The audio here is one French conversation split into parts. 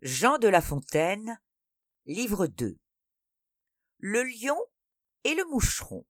Jean de La Fontaine, livre 2. Le lion et le moucheron.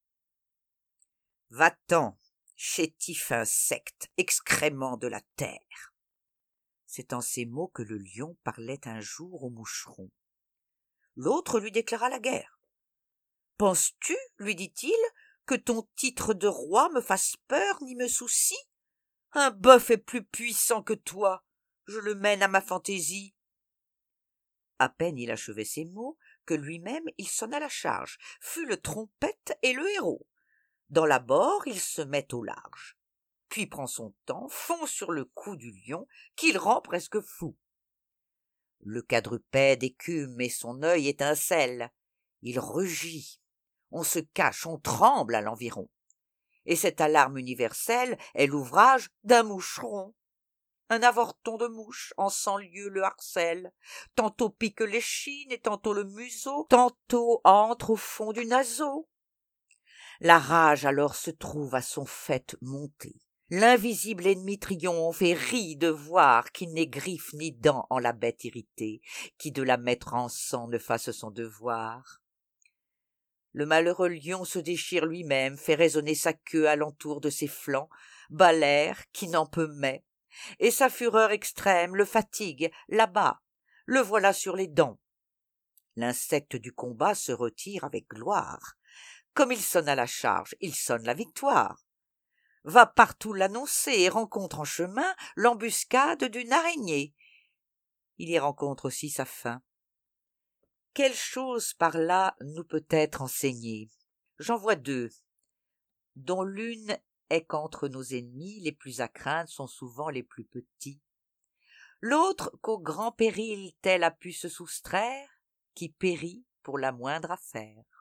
Va-t'en, chétif insecte, excrément de la terre. C'est en ces mots que le lion parlait un jour au moucheron. L'autre lui déclara la guerre. Penses-tu, lui dit-il, que ton titre de roi me fasse peur ni me soucie? Un bœuf est plus puissant que toi, je le mène à ma fantaisie. À peine il achevait ces mots que lui-même il sonna la charge, fut le trompette et le héros. Dans l'abord il se met au large, puis prend son temps, fond sur le cou du lion, qu'il rend presque fou. Le quadrupède écume et son œil étincelle. Il rugit, on se cache, on tremble à l'environ. Et cette alarme universelle est l'ouvrage d'un moucheron. Un avorton de mouche en 100 lieues le harcèle, tantôt pique l'échine et tantôt le museau, tantôt entre au fond du naseau. La rage alors se trouve à son faîte monter. L'invisible ennemi triomphe et rit de voir qu'il n'ait griffe ni dents en la bête irritée, qui de la mettre en sang ne fasse son devoir. Le malheureux lion se déchire lui-même, fait résonner sa queue alentour de ses flancs, bat l'air qui n'en peut mais, et sa fureur extrême le fatigue, l'abat, le voilà sur les dents. L'insecte du combat se retire avec gloire. Comme il sonne à la charge, il sonne la victoire. Va partout l'annoncer et rencontre en chemin l'embuscade d'une araignée. Il y rencontre aussi sa fin. Quelle chose par là nous peut être enseignée? J'en vois deux, dont l'une est qu'entre nos ennemis les plus à craindre sont souvent les plus petits. L'autre qu'au grand péril tel a pu se soustraire, qui périt pour la moindre affaire.